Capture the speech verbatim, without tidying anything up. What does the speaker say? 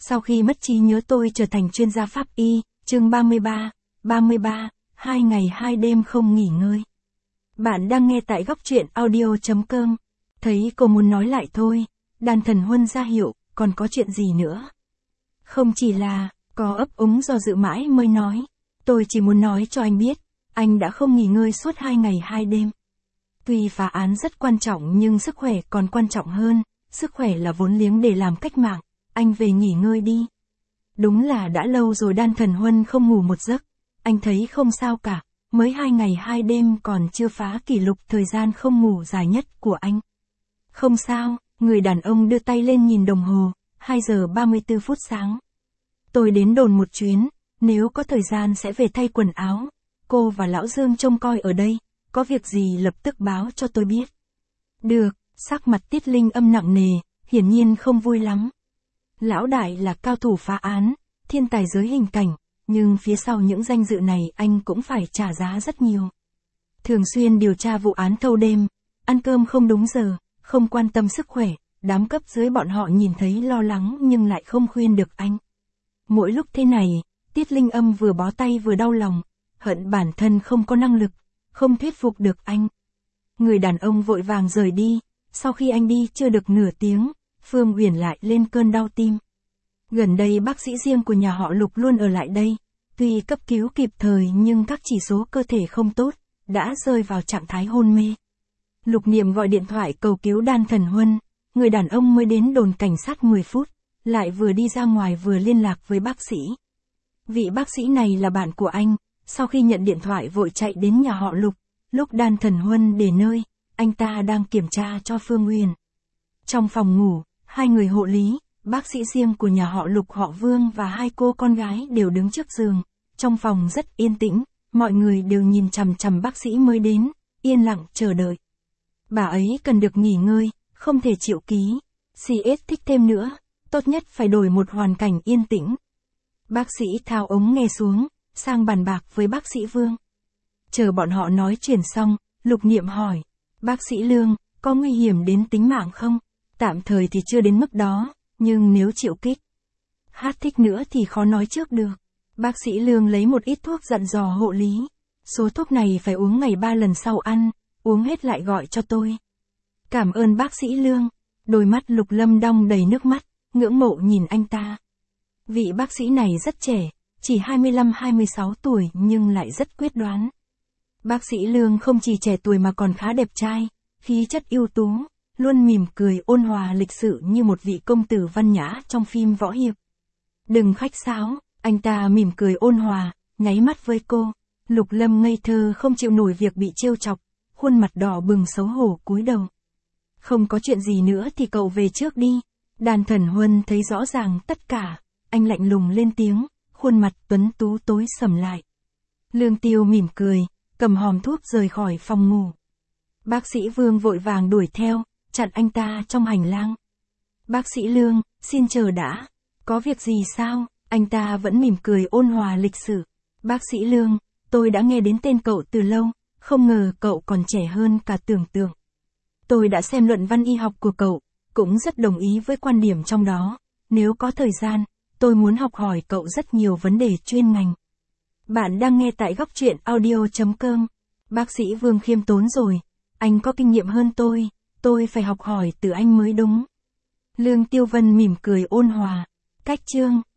Sau khi mất trí nhớ tôi trở thành chuyên gia pháp y, chương ba mươi ba, ba mươi ba, hai ngày hai đêm không nghỉ ngơi. Bạn đang nghe tại góc truyện audio.com. Thấy cô muốn nói lại thôi, Đan Thần Huân ra hiệu, còn có chuyện gì nữa? Không chỉ là, có ấp úng do dự mãi mới nói. Tôi chỉ muốn nói cho anh biết, anh đã không nghỉ ngơi suốt hai ngày hai đêm. Tuy phá án rất quan trọng nhưng sức khỏe còn quan trọng hơn, sức khỏe là vốn liếng để làm cách mạng, anh về nghỉ ngơi đi. Đúng là đã lâu rồi Đan Thần Huân không ngủ một giấc, anh thấy không sao cả, mới hai ngày hai đêm còn chưa phá kỷ lục thời gian không ngủ dài nhất của anh. Không sao, người đàn ông đưa tay lên nhìn đồng hồ, hai giờ ba mươi tư phút sáng. Tôi đến đồn một chuyến, nếu có thời gian sẽ về thay quần áo, cô và Lão Dương trông coi ở đây, có việc gì lập tức báo cho tôi biết. Được, sắc mặt Tiết Linh Âm nặng nề, hiển nhiên không vui lắm. Lão đại là cao thủ phá án, thiên tài giới hình cảnh, nhưng phía sau những danh dự này anh cũng phải trả giá rất nhiều. Thường xuyên điều tra vụ án thâu đêm, ăn cơm không đúng giờ, không quan tâm sức khỏe, đám cấp dưới bọn họ nhìn thấy lo lắng nhưng lại không khuyên được anh. Mỗi lúc thế này, Tiết Linh Âm vừa bó tay vừa đau lòng, hận bản thân không có năng lực, không thuyết phục được anh. Người đàn ông vội vàng rời đi, sau khi anh đi chưa được nửa tiếng, Phương Uyển lại lên cơn đau tim. Gần đây bác sĩ riêng của nhà họ Lục luôn ở lại đây, tuy cấp cứu kịp thời nhưng các chỉ số cơ thể không tốt, đã rơi vào trạng thái hôn mê. Lục Niệm gọi điện thoại cầu cứu Đan Thần Huân, người đàn ông mới đến đồn cảnh sát mười phút, lại vừa đi ra ngoài vừa liên lạc với bác sĩ. Vị bác sĩ này là bạn của anh, sau khi nhận điện thoại vội chạy đến nhà họ Lục, lúc Đan Thần Huân để nơi, anh ta đang kiểm tra cho Phương Uyển. Trong phòng ngủ, hai người hộ lý, bác sĩ riêng của nhà họ Lục họ Vương và hai cô con gái đều đứng trước giường, trong phòng rất yên tĩnh, mọi người đều nhìn chằm chằm bác sĩ mới đến, yên lặng chờ đợi. Bà ấy cần được nghỉ ngơi, không thể chịu ký, xê ét thích thêm nữa, tốt nhất phải đổi một hoàn cảnh yên tĩnh. Bác sĩ tháo ống nghe xuống, sang bàn bạc với bác sĩ Vương. Chờ bọn họ nói chuyện xong, Lục Niệm hỏi, bác sĩ Lương, có nguy hiểm đến tính mạng không? Tạm thời thì chưa đến mức đó, nhưng nếu chịu kích, hát thích nữa thì khó nói trước được. Bác sĩ Lương lấy một ít thuốc dặn dò hộ lý. Số thuốc này phải uống ngày ba lần sau ăn, uống hết lại gọi cho tôi. Cảm ơn bác sĩ Lương. Đôi mắt Lục Lâm đong đầy nước mắt, ngưỡng mộ nhìn anh ta. Vị bác sĩ này rất trẻ, chỉ hai mươi lăm hai mươi sáu tuổi nhưng lại rất quyết đoán. Bác sĩ Lương không chỉ trẻ tuổi mà còn khá đẹp trai, khí chất ưu tú, luôn mỉm cười ôn hòa lịch sự như một vị công tử văn nhã trong phim võ hiệp. Đừng khách sáo, anh ta mỉm cười ôn hòa, nháy mắt với cô. Lục Lâm ngây thơ không chịu nổi việc bị trêu chọc, khuôn mặt đỏ bừng xấu hổ cúi đầu. Không có chuyện gì nữa thì cậu về trước đi. Đan Thần Huân thấy rõ ràng tất cả, anh lạnh lùng lên tiếng, khuôn mặt tuấn tú tối sầm lại. Lương Tiêu mỉm cười, cầm hòm thuốc rời khỏi phòng ngủ. Bác sĩ Vương vội vàng đuổi theo, chặn anh ta trong hành lang. Bác sĩ Lương, xin chờ đã. Có việc gì sao? Anh ta vẫn mỉm cười ôn hòa lịch sự. Bác sĩ Lương, tôi đã nghe đến tên cậu từ lâu, không ngờ cậu còn trẻ hơn cả tưởng tượng. Tôi đã xem luận văn y học của cậu, cũng rất đồng ý với quan điểm trong đó. Nếu có thời gian, tôi muốn học hỏi cậu rất nhiều vấn đề chuyên ngành. Bạn đang nghe tại góc truyện audio.com. Bác sĩ Vương khiêm tốn rồi, anh có kinh nghiệm hơn tôi, tôi phải học hỏi từ anh mới đúng. Lương Tiêu Vân mỉm cười ôn hòa. Cách chương